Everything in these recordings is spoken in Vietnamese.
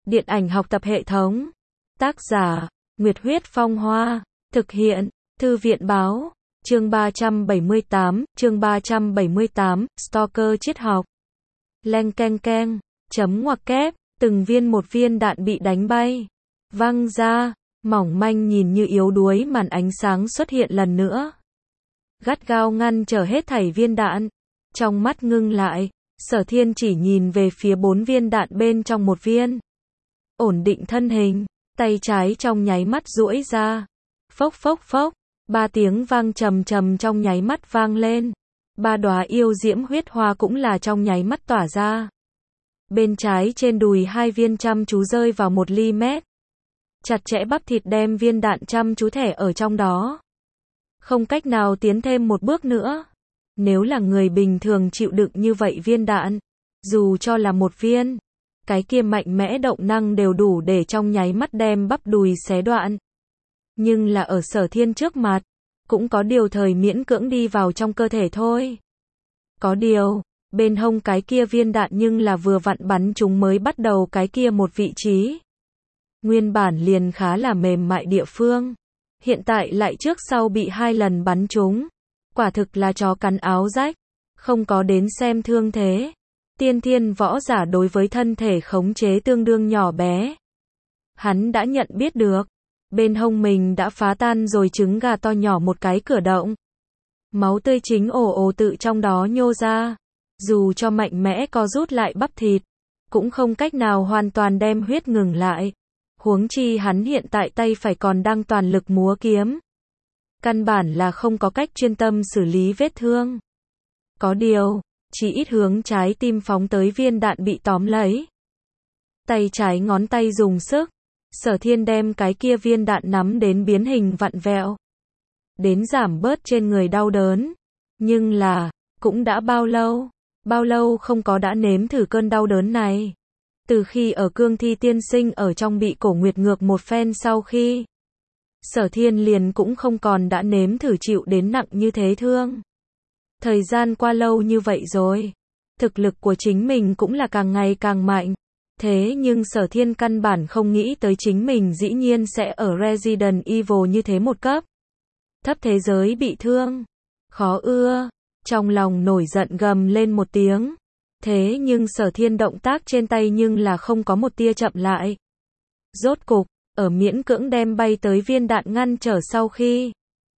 Điện ảnh học tập hệ thống. Tác giả, Nguyệt Huyết Phong Hoa. Thực hiện, Thư viện Báo. Chương 378, Stalker triết học. Leng keng keng, chấm ngoặc kép, từng viên một viên đạn bị đánh bay. Văng ra, mỏng manh nhìn như yếu đuối màn ánh sáng xuất hiện lần nữa. Gắt gao ngăn trở hết thảy viên đạn. Trong mắt ngưng lại, Sở Thiên chỉ nhìn về phía 4 viên đạn bên trong một viên. Ổn định thân hình, tay trái trong nháy mắt duỗi ra. Phốc phốc phốc, 3 tiếng vang trầm trầm trong nháy mắt vang lên. 3 đóa yêu diễm huyết hoa cũng là trong nháy mắt tỏa ra. Bên trái trên đùi 2 viên chăm chú rơi vào 1 ly mét. Chặt chẽ bắp thịt đem viên đạn chăm chú thẻ ở trong đó. Không cách nào tiến thêm một bước nữa. Nếu là người bình thường chịu đựng như vậy viên đạn, dù cho là một viên, cái kia mạnh mẽ động năng đều đủ để trong nháy mắt đem bắp đùi xé đoạn. Nhưng là ở Sở Thiên trước mặt, cũng có điều thời miễn cưỡng đi vào trong cơ thể thôi. Có điều, bên hông cái kia viên đạn nhưng là vừa vặn bắn chúng mới bắt đầu cái kia một vị trí. Nguyên bản liền khá là mềm mại địa phương, hiện tại lại trước sau bị 2 lần bắn trúng. Quả thực là chó cắn áo rách, không có đến xem thương thế. Tiên thiên võ giả đối với thân thể khống chế tương đương nhỏ bé. Hắn đã nhận biết được, bên hông mình đã phá tan rồi trứng gà to nhỏ một cái cửa động. Máu tươi chính ồ ồ tự trong đó nhô ra. Dù cho mạnh mẽ co rút lại bắp thịt, cũng không cách nào hoàn toàn đem huyết ngừng lại. Huống chi hắn hiện tại tay phải còn đang toàn lực múa kiếm. Căn bản là không có cách chuyên tâm xử lý vết thương. Có điều, chỉ ít hướng trái tim phóng tới viên đạn bị tóm lấy. Tay trái ngón tay dùng sức, Sở Thiên đem cái kia viên đạn nắm đến biến hình vặn vẹo. Đến giảm bớt trên người đau đớn. Nhưng là, cũng đã bao lâu không có đã nếm thử cơn đau đớn này. Từ khi ở Cương Thi tiên sinh ở trong bị cổ nguyệt ngược một phen sau khi, Sở Thiên liền cũng không còn đã nếm thử chịu đến nặng như thế thương. Thời gian qua lâu như vậy rồi, thực lực của chính mình cũng là càng ngày càng mạnh. Thế nhưng Sở Thiên căn bản không nghĩ tới chính mình dĩ nhiên sẽ ở Resident Evil như thế một cấp thấp thế giới bị thương. Khó ưa, trong lòng nổi giận gầm lên một tiếng. Thế nhưng Sở Thiên động tác trên tay nhưng là không có một tia chậm lại. Rốt cục, ở miễn cưỡng đem bay tới viên đạn ngăn trở sau khi,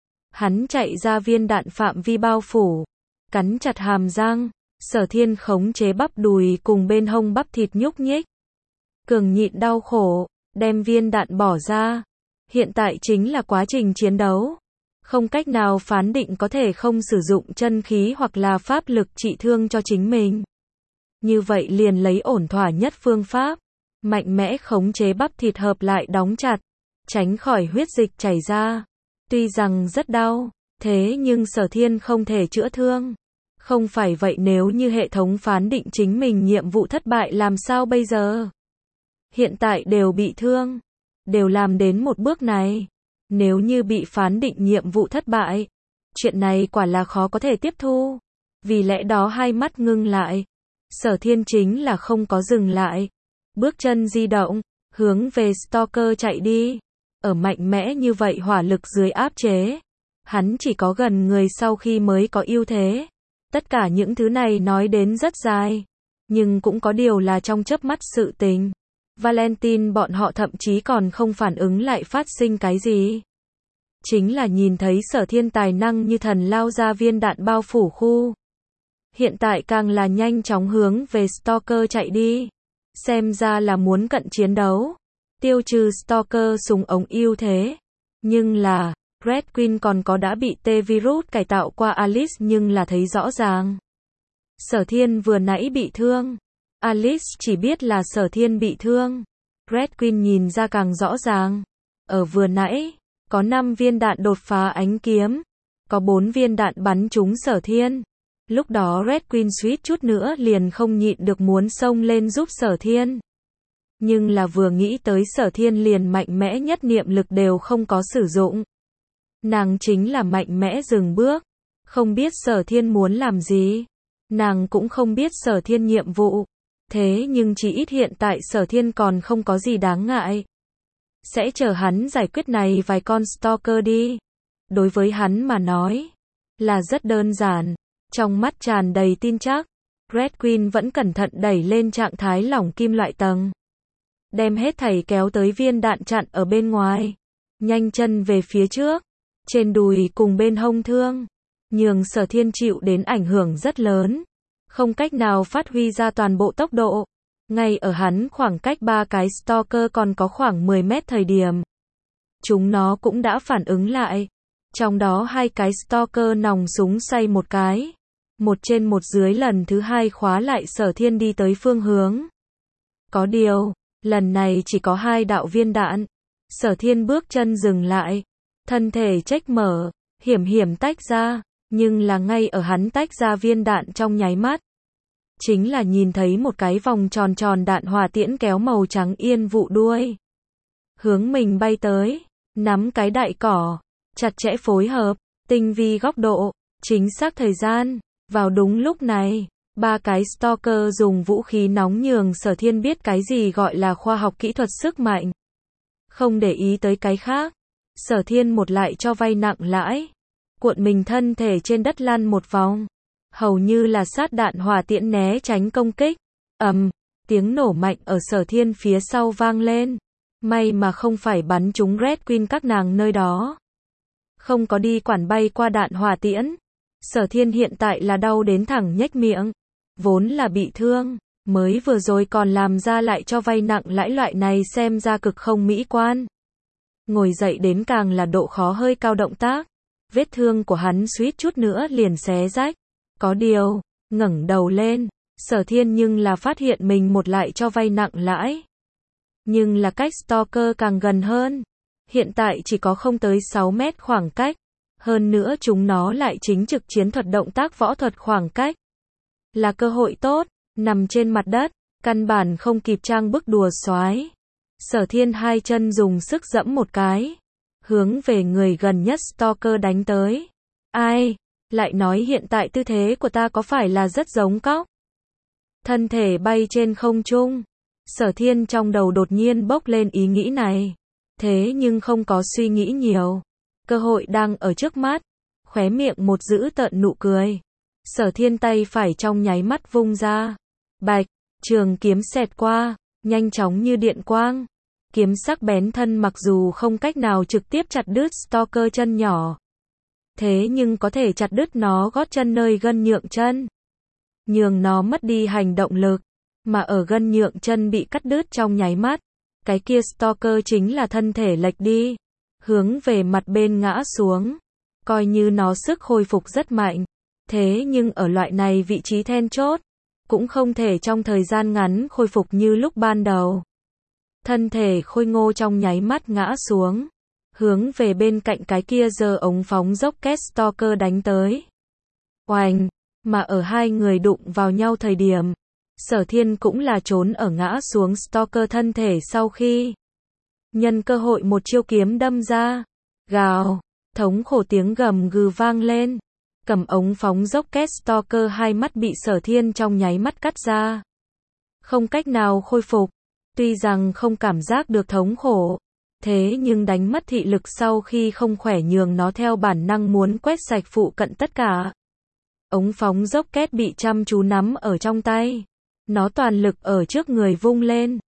hắn chạy ra viên đạn phạm vi bao phủ, cắn chặt hàm răng, Sở Thiên khống chế bắp đùi cùng bên hông bắp thịt nhúc nhích. Cường nhịn đau khổ, đem viên đạn bỏ ra. Hiện tại chính là quá trình chiến đấu. Không cách nào phán định có thể không sử dụng chân khí hoặc là pháp lực trị thương cho chính mình. Như vậy liền lấy ổn thỏa nhất phương pháp. Mạnh mẽ khống chế bắp thịt hợp lại đóng chặt, tránh khỏi huyết dịch chảy ra. Tuy rằng rất đau, thế nhưng Sở Thiên không thể chữa thương. Không phải vậy nếu như hệ thống phán định chính mình nhiệm vụ thất bại làm sao bây giờ? Hiện tại đều bị thương, đều làm đến một bước này. Nếu như bị phán định nhiệm vụ thất bại, chuyện này quả là khó có thể tiếp thu. Vì lẽ đó hai mắt ngưng lại. Sở Thiên chính là không có dừng lại. Bước chân di động, hướng về Stalker chạy đi. Ở mạnh mẽ như vậy hỏa lực dưới áp chế, hắn chỉ có gần người sau khi mới có ưu thế. Tất cả những thứ này nói đến rất dài, nhưng cũng có điều là trong chớp mắt sự tình. Valentine bọn họ thậm chí còn không phản ứng lại phát sinh cái gì. Chính là nhìn thấy Sở Thiên tài năng như thần lao ra viên đạn bao phủ khu. Hiện tại càng là nhanh chóng hướng về Stalker chạy đi. Xem ra là muốn cận chiến đấu. Tiêu trừ Stalker súng ống ưu thế. Nhưng là, Red Queen còn có đã bị T-Virus cải tạo qua Alice nhưng là thấy rõ ràng. Sở Thiên vừa nãy bị thương. Alice chỉ biết là Sở Thiên bị thương. Red Queen nhìn ra càng rõ ràng. Ở vừa nãy, có 5 viên đạn đột phá ánh kiếm. Có 4 viên đạn bắn trúng Sở Thiên. Lúc đó Red Queen suýt chút nữa liền không nhịn được muốn xông lên giúp Sở Thiên. Nhưng là vừa nghĩ tới Sở Thiên liền mạnh mẽ nhất niệm lực đều không có sử dụng. Nàng chính là mạnh mẽ dừng bước. Không biết Sở Thiên muốn làm gì. Nàng cũng không biết Sở Thiên nhiệm vụ. Thế nhưng chỉ ít hiện tại Sở Thiên còn không có gì đáng ngại. Sẽ chờ hắn giải quyết này vài con stalker đi. Đối với hắn mà nói, là rất đơn giản. Trong mắt tràn đầy tin chắc, Red Queen vẫn cẩn thận đẩy lên trạng thái lỏng kim loại tầng. Đem hết thảy kéo tới viên đạn chặn ở bên ngoài. Nhanh chân về phía trước. Trên đùi cùng bên hông thương. Nhường Sở Thiên chịu đến ảnh hưởng rất lớn. Không cách nào phát huy ra toàn bộ tốc độ. Ngay ở hắn khoảng cách 3 cái stalker còn có khoảng 10 mét thời điểm. Chúng nó cũng đã phản ứng lại. Trong đó 2 cái stalker nòng súng xoay một cái. Một trên một dưới lần thứ 2 khóa lại Sở Thiên đi tới phương hướng. Có điều, lần này chỉ có 2 đạo viên đạn. Sở Thiên bước chân dừng lại. Thân thể chếch mở, hiểm hiểm tách ra. Nhưng là ngay ở hắn tách ra viên đạn trong nháy mắt. Chính là nhìn thấy một cái vòng tròn tròn đạn hỏa tiễn kéo màu trắng yên vụ đuôi. Hướng mình bay tới, nắm cái đại cỏ, chặt chẽ phối hợp, tinh vi góc độ, chính xác thời gian. Vào đúng lúc này, 3 cái stalker dùng vũ khí nóng nhường Sở Thiên biết cái gì gọi là khoa học kỹ thuật sức mạnh. Không để ý tới cái khác, Sở Thiên một lại cho vay nặng lãi, cuộn mình thân thể trên đất lăn một vòng. Hầu như là sát đạn hỏa tiễn né tránh công kích. Tiếng nổ mạnh ở Sở Thiên phía sau vang lên. May mà không phải bắn trúng Red Queen các nàng nơi đó. Không có đi quản bay qua đạn hỏa tiễn. Sở Thiên hiện tại là đau đến thẳng nhếch miệng. Vốn là bị thương, mới vừa rồi còn làm ra lại cho vay nặng lãi loại này xem ra cực không mỹ quan. Ngồi dậy đến càng là độ khó hơi cao động tác. Vết thương của hắn suýt chút nữa liền xé rách. Có điều, ngẩng đầu lên, Sở Thiên nhưng là phát hiện mình một lại cho vay nặng lãi. Nhưng là cách stalker càng gần hơn. Hiện tại chỉ có không tới 6 mét khoảng cách. Hơn nữa chúng nó lại chính trực chiến thuật động tác võ thuật khoảng cách. Là cơ hội tốt, nằm trên mặt đất, căn bản không kịp trang bức đùa xoái. Sở Thiên 2 chân dùng sức dẫm một cái. Hướng về người gần nhất stalker đánh tới. Ai? Lại nói hiện tại tư thế của ta có phải là rất giống cóc? Thân thể bay trên không trung. Sở Thiên trong đầu đột nhiên bốc lên ý nghĩ này. Thế nhưng không có suy nghĩ nhiều. Cơ hội đang ở trước mắt. Khóe miệng một dữ tợn nụ cười. Sở Thiên tay phải trong nháy mắt vung ra. Bạch, trường kiếm xẹt qua, nhanh chóng như điện quang. Kiếm sắc bén thân mặc dù không cách nào trực tiếp chặt đứt stalker chân nhỏ. Thế nhưng có thể chặt đứt nó gót chân nơi gân nhượng chân. Nhường nó mất đi hành động lực. Mà ở gân nhượng chân bị cắt đứt trong nháy mắt. Cái kia stalker chính là thân thể lệch đi. Hướng về mặt bên ngã xuống. Coi như nó sức hồi phục rất mạnh. Thế nhưng ở loại này vị trí then chốt. Cũng không thể trong thời gian ngắn khôi phục như lúc ban đầu. Thân thể khôi ngô trong nháy mắt ngã xuống. Hướng về bên cạnh cái kia giơ ống phóng rocket stalker đánh tới. Oành! Mà ở hai người đụng vào nhau thời điểm. Sở Thiên cũng là trốn ở ngã xuống stalker thân thể sau khi. Nhân cơ hội một chiêu kiếm đâm ra. Gào! Thống khổ tiếng gầm gừ vang lên. Cầm ống phóng rocket stalker hai mắt bị Sở Thiên trong nháy mắt cắt ra. Không cách nào khôi phục. Tuy rằng không cảm giác được thống khổ. Thế nhưng đánh mất thị lực sau khi không khỏe nhường nó theo bản năng muốn quét sạch phụ cận tất cả. Ống phóng rocket bị chăm chú nắm ở trong tay. Nó toàn lực ở trước người vung lên.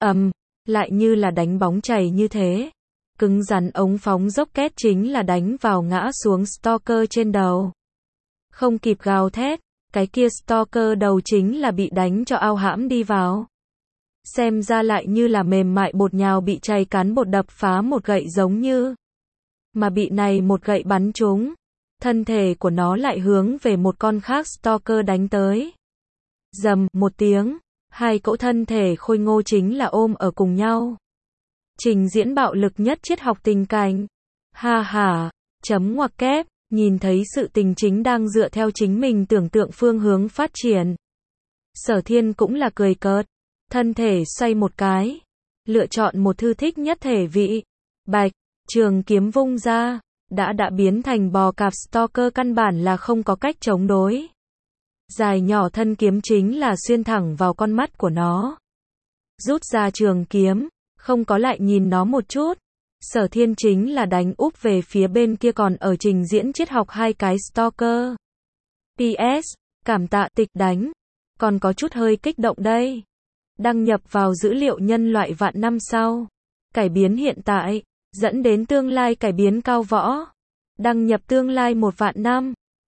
Lại như là đánh bóng chày như thế. Cứng rắn ống phóng rocket chính là đánh vào ngã xuống stalker trên đầu. Không kịp gào thét, cái kia stalker đầu chính là bị đánh cho ao hãm đi vào. Xem ra lại như là mềm mại bột nhào bị chày cán bột đập phá một gậy giống như. Mà bị này một gậy bắn trúng. Thân thể của nó lại hướng về một con khác stalker đánh tới. Rầm một tiếng, hai cỗ thân thể khôi ngô chính là ôm ở cùng nhau. Trình diễn bạo lực nhất triết học tình cảnh. Ha ha, chấm ngoặc kép, nhìn thấy sự tình chính đang dựa theo chính mình tưởng tượng phương hướng phát triển. Sở Thiên cũng là cười cợt, thân thể xoay một cái, lựa chọn một thư thích nhất thể vị. Bạch, trường kiếm vung ra, đã biến thành bò cạp stalker căn bản là không có cách chống đối. Dài nhỏ thân kiếm chính là xuyên thẳng vào con mắt của nó. Rút ra trường kiếm, không có lại nhìn nó một chút. Sở Thiên chính là đánh úp về phía bên kia còn ở trình diễn triết học hai cái stalker. PS, cảm tạ tịch đánh. Còn có chút hơi kích động đây. Đăng nhập vào dữ liệu nhân loại vạn năm sau. Cải biến hiện tại, dẫn đến tương lai cải biến cao võ. Đăng nhập tương lai 1 vạn năm.